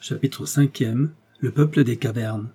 Chapitre 5e. Le peuple des cavernes.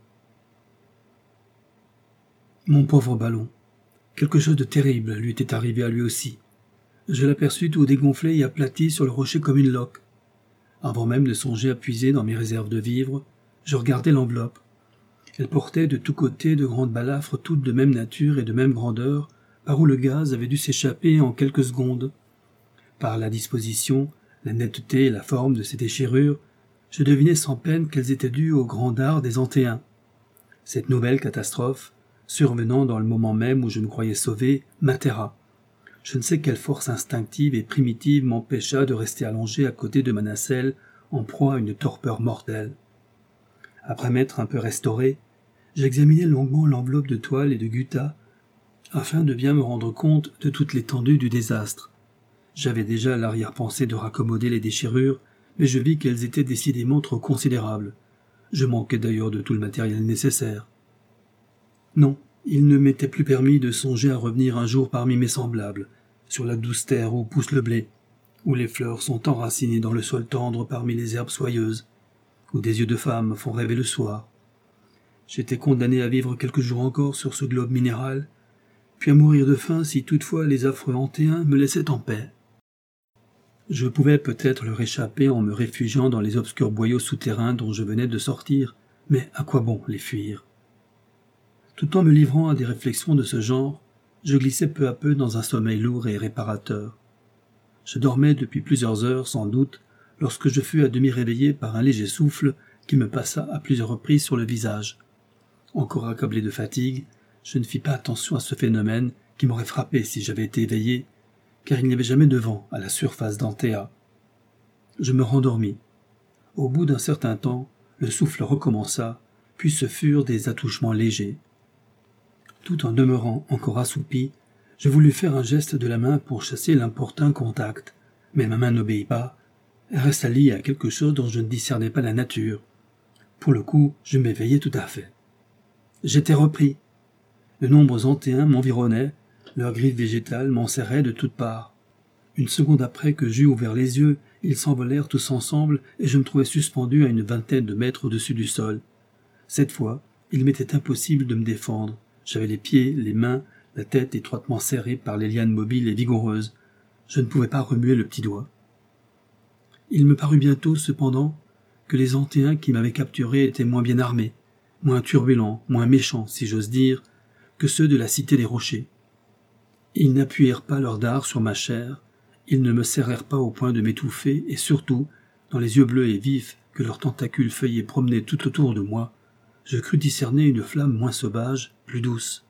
Mon pauvre ballon. Quelque chose de terrible lui était arrivé à lui aussi. Je l'aperçus tout dégonflé et aplati sur le rocher comme une loque. Avant même de songer à puiser dans mes réserves de vivres, je regardai l'enveloppe. Elle portait de tous côtés de grandes balafres toutes de même nature et de même grandeur, par où le gaz avait dû s'échapper en quelques secondes. Par la disposition, la netteté et la forme de ces déchirures, je devinais sans peine qu'elles étaient dues au grand dard des Antéens. Cette nouvelle catastrophe, survenant dans le moment même où je me croyais sauvé, m'atterra. Je ne sais quelle force instinctive et primitive m'empêcha de rester allongé à côté de ma nacelle, en proie à une torpeur mortelle. Après m'être un peu restauré, j'examinai longuement l'enveloppe de toile et de gutta, afin de bien me rendre compte de toute l'étendue du désastre. J'avais déjà l'arrière-pensée de raccommoder les déchirures, mais je vis qu'elles étaient décidément trop considérables. Je manquais d'ailleurs de tout le matériel nécessaire. Non, il ne m'était plus permis de songer à revenir un jour parmi mes semblables, sur la douce terre où pousse le blé, où les fleurs sont enracinées dans le sol tendre parmi les herbes soyeuses, où des yeux de femme font rêver le soir. J'étais condamné à vivre quelques jours encore sur ce globe minéral, puis à mourir de faim si toutefois les affreux Antéens me laissaient en paix. Je pouvais peut-être leur échapper en me réfugiant dans les obscurs boyaux souterrains dont je venais de sortir, mais à quoi bon les fuir? Tout en me livrant à des réflexions de ce genre, je glissais peu à peu dans un sommeil lourd et réparateur. Je dormais depuis plusieurs heures, sans doute, lorsque je fus à demi réveillé par un léger souffle qui me passa à plusieurs reprises sur le visage. Encore accablé de fatigue, je ne fis pas attention à ce phénomène qui m'aurait frappé si j'avais été éveillé, car il n'y avait jamais de vent à la surface d'Antea. Je me rendormis. Au bout d'un certain temps, le souffle recommença, puis ce furent des attouchements légers. Tout en demeurant encore assoupi, je voulus faire un geste de la main pour chasser l'importun contact, mais ma main n'obéit pas. Elle resta liée à quelque chose dont je ne discernais pas la nature. Pour le coup, je m'éveillai tout à fait. J'étais repris. De nombreux Antéens m'environnaient, leurs griffes végétales m'enserraient de toutes parts. Une seconde après que j'eus ouvert les yeux, ils s'envolèrent tous ensemble et je me trouvais suspendu à une vingtaine de mètres au-dessus du sol. Cette fois, il m'était impossible de me défendre. J'avais les pieds, les mains, la tête étroitement serrée par les lianes mobiles et vigoureuses. Je ne pouvais pas remuer le petit doigt. Il me parut bientôt, cependant, que les Antéens qui m'avaient capturé étaient moins bien armés, moins turbulents, moins méchants, si j'ose dire, que ceux de la cité des rochers. Ils n'appuyèrent pas leurs dards sur ma chair, ils ne me serrèrent pas au point de m'étouffer, et surtout, dans les yeux bleus et vifs que leurs tentacules feuillés promenaient tout autour de moi, je crus discerner une flamme moins sauvage, plus douce.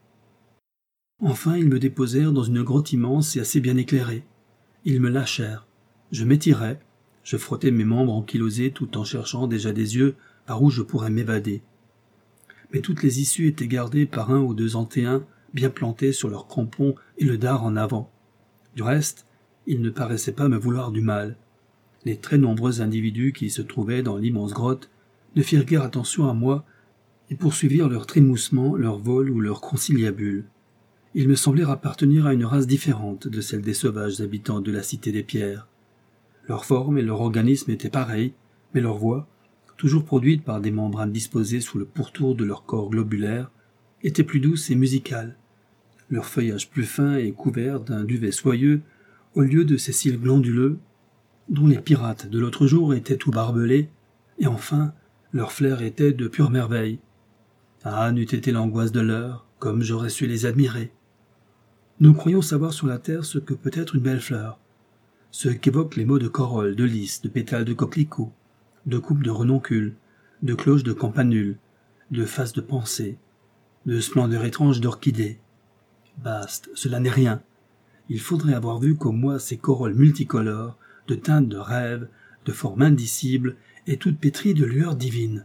Enfin, ils me déposèrent dans une grotte immense et assez bien éclairée. Ils me lâchèrent. Je m'étirai, je frottai mes membres ankylosés tout en cherchant déjà des yeux par où je pourrais m'évader. Mais toutes les issues étaient gardées par un ou deux Antéens bien plantés sur leurs crampons et le dard en avant. Du reste, ils ne paraissaient pas me vouloir du mal. Les très nombreux individus qui se trouvaient dans l'immense grotte ne firent guère attention à moi et poursuivirent leur trémoussement, leur vol ou leur conciliabule. Ils me semblèrent appartenir à une race différente de celle des sauvages habitants de la cité des pierres. Leur forme et leur organisme étaient pareils, mais leur voix, toujours produite par des membranes disposées sous le pourtour de leur corps globulaire, était plus douce et musicale. Leur feuillage plus fin et couvert d'un duvet soyeux, au lieu de ces cils glanduleux, dont les pirates de l'autre jour étaient tout barbelés, et enfin, leur flair était de pure merveille. Ah, n'eût été l'angoisse de l'heure, comme j'aurais su les admirer. Nous croyons savoir sur la terre ce que peut être une belle fleur, ce qu'évoquent les mots de corolle, de lys, de pétales de coquelicot, de coupes de renoncules, de cloches de campanule, de faces de pensée, de splendeur étrange d'orchidées. Bast, cela n'est rien. Il faudrait avoir vu comme moi ces corolles multicolores, de teintes de rêve, de formes indicibles, et toutes pétries de lueurs divines.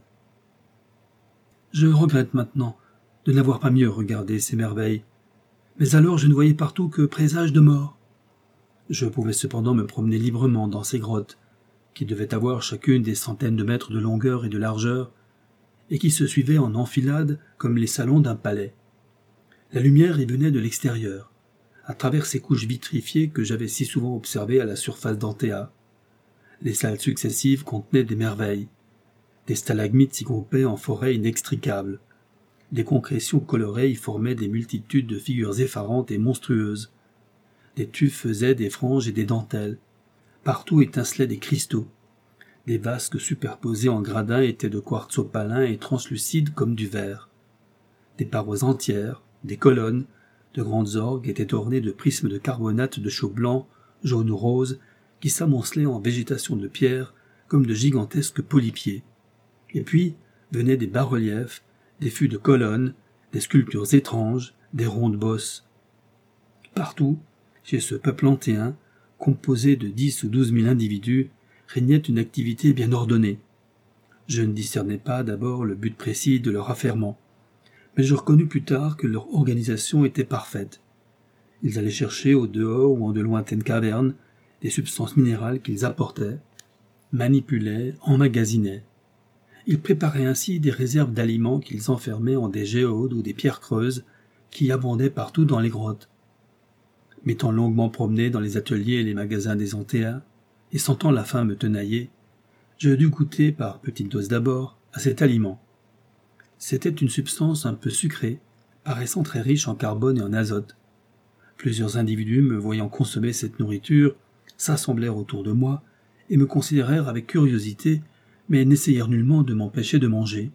Je regrette maintenant de n'avoir pas mieux regardé ces merveilles, mais alors je ne voyais partout que présages de mort. Je pouvais cependant me promener librement dans ces grottes, qui devaient avoir chacune des centaines de mètres de longueur et de largeur, et qui se suivaient en enfilade comme les salons d'un palais. La lumière y venait de l'extérieur, à travers ces couches vitrifiées que j'avais si souvent observées à la surface d'Antea. Les salles successives contenaient des merveilles. Des stalagmites s'y groupaient en forêts inextricables. Des concrétions colorées y formaient des multitudes de figures effarantes et monstrueuses. Des tufs faisaient des franges et des dentelles. Partout étincelaient des cristaux. Des vasques superposées en gradins étaient de quartz opalin et translucides comme du verre. Des parois entières, des colonnes, de grandes orgues étaient ornées de prismes de carbonate de chaux blanc, jaune ou rose, qui s'amoncelaient en végétation de pierre comme de gigantesques polypiers. Et puis venaient des bas-reliefs, des fûts de colonnes, des sculptures étranges, des rondes bosses. Partout, chez ce peuple antéen, composé de 10 ou 12 000 individus, régnait une activité bien ordonnée. Je ne discernais pas d'abord le but précis de leur affairement, mais je reconnus plus tard que leur organisation était parfaite. Ils allaient chercher au dehors ou en de lointaines cavernes des substances minérales qu'ils apportaient, manipulaient, emmagasinaient. Ils préparaient ainsi des réserves d'aliments qu'ils enfermaient en des géodes ou des pierres creuses qui abondaient partout dans les grottes. M'étant longuement promené dans les ateliers et les magasins des Antéens, et sentant la faim me tenailler, je dus goûter par petites doses d'abord à cet aliment. C'était une substance un peu sucrée, paraissant très riche en carbone et en azote. Plusieurs individus, me voyant consommer cette nourriture, s'assemblèrent autour de moi et me considérèrent avec curiosité, mais n'essayèrent nullement de m'empêcher de manger.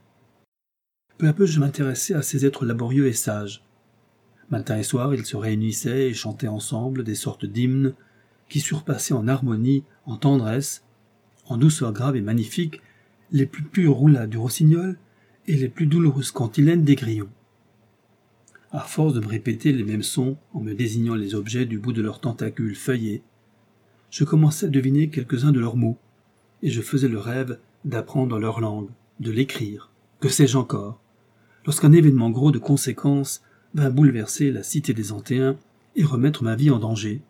Peu à peu je m'intéressais à ces êtres laborieux et sages. Matin et soir, ils se réunissaient et chantaient ensemble des sortes d'hymnes qui surpassaient en harmonie, en tendresse, en douceur grave et magnifique, les plus pures roulades du rossignol et les plus douloureuses cantilènes des grillons. À force de me répéter les mêmes sons en me désignant les objets du bout de leurs tentacules feuillés, je commençais à deviner quelques-uns de leurs mots, et je faisais le rêve d'apprendre leur langue, de l'écrire, que sais-je encore, lorsqu'un événement gros de conséquences vint bouleverser la cité des Antéens et remettre ma vie en danger.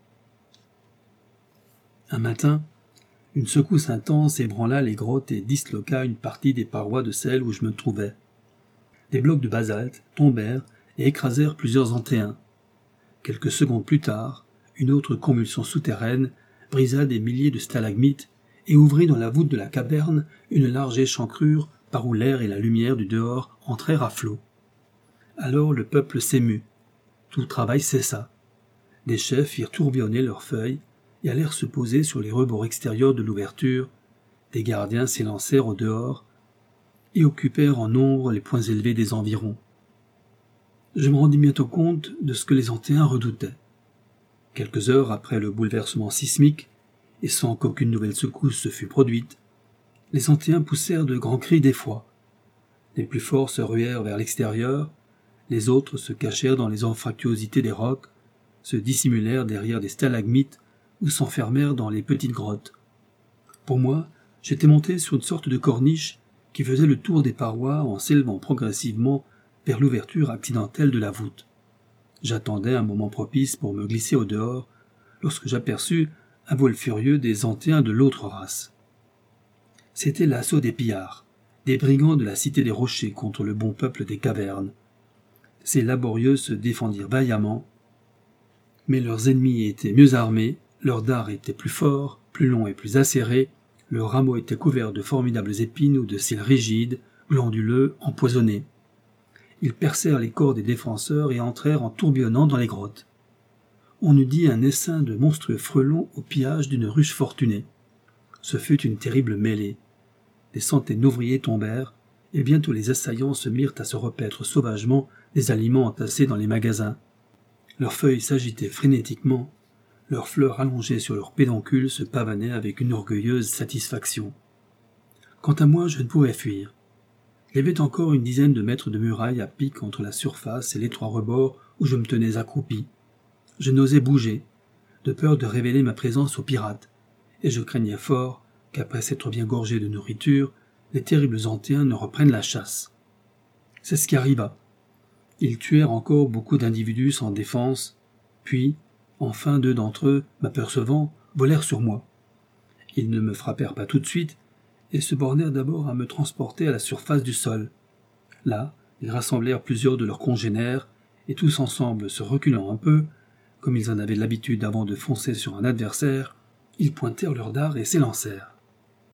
Un matin, une secousse intense ébranla les grottes et disloqua une partie des parois de celle où je me trouvais. Des blocs de basalte tombèrent et écrasèrent plusieurs Antéens. Quelques secondes plus tard, une autre convulsion souterraine brisa des milliers de stalagmites et ouvrit dans la voûte de la caverne une large échancrure par où l'air et la lumière du dehors entrèrent à flot. Alors le peuple s'émut. Tout travail cessa. Des chefs firent tourbillonner leurs feuilles et allèrent se poser sur les rebords extérieurs de l'ouverture. Des gardiens s'élancèrent au dehors et occupèrent en nombre les points élevés des environs. Je me rendis bientôt compte de ce que les Antéens redoutaient. Quelques heures après le bouleversement sismique, et sans qu'aucune nouvelle secousse se fût produite, les Antéens poussèrent de grands cris d'effroi. Les plus forts se ruèrent vers l'extérieur, les autres se cachèrent dans les anfractuosités des rocs, se dissimulèrent derrière des stalagmites ou s'enfermèrent dans les petites grottes. Pour moi, j'étais monté sur une sorte de corniche qui faisait le tour des parois en s'élevant progressivement vers l'ouverture accidentelle de la voûte. J'attendais un moment propice pour me glisser au dehors, lorsque j'aperçus un vol furieux des Antéens de l'autre race. C'était l'assaut des pillards, des brigands de la cité des rochers contre le bon peuple des cavernes. Ces laborieux se défendirent vaillamment, mais leurs ennemis étaient mieux armés, leurs dards étaient plus forts, plus longs et plus acérés, leurs rameaux étaient couverts de formidables épines ou de cils rigides, glanduleux, empoisonnés. Ils percèrent les corps des défenseurs et entrèrent en tourbillonnant dans les grottes. On eût dit un essaim de monstrueux frelons au pillage d'une ruche fortunée. Ce fut une terrible mêlée. Des centaines d'ouvriers tombèrent, et bientôt les assaillants se mirent à se repaître sauvagement des aliments entassés dans les magasins. Leurs feuilles s'agitaient frénétiquement, leurs fleurs allongées sur leurs pédoncules se pavanaient avec une orgueilleuse satisfaction. Quant à moi, je ne pouvais fuir. Il y avait encore une dizaine de mètres de muraille à pic entre la surface et l'étroit rebord où je me tenais accroupi. Je n'osais bouger, de peur de révéler ma présence aux pirates, et je craignais fort qu'après s'être bien gorgés de nourriture, les terribles Antéens ne reprennent la chasse. C'est ce qui arriva. Ils tuèrent encore beaucoup d'individus sans défense, puis, enfin 2 d'entre eux, m'apercevant, volèrent sur moi. Ils ne me frappèrent pas tout de suite, et se bornèrent d'abord à me transporter à la surface du sol. Là, ils rassemblèrent plusieurs de leurs congénères, et tous ensemble se reculant un peu, comme ils en avaient l'habitude avant de foncer sur un adversaire, ils pointèrent leurs dards et s'élancèrent.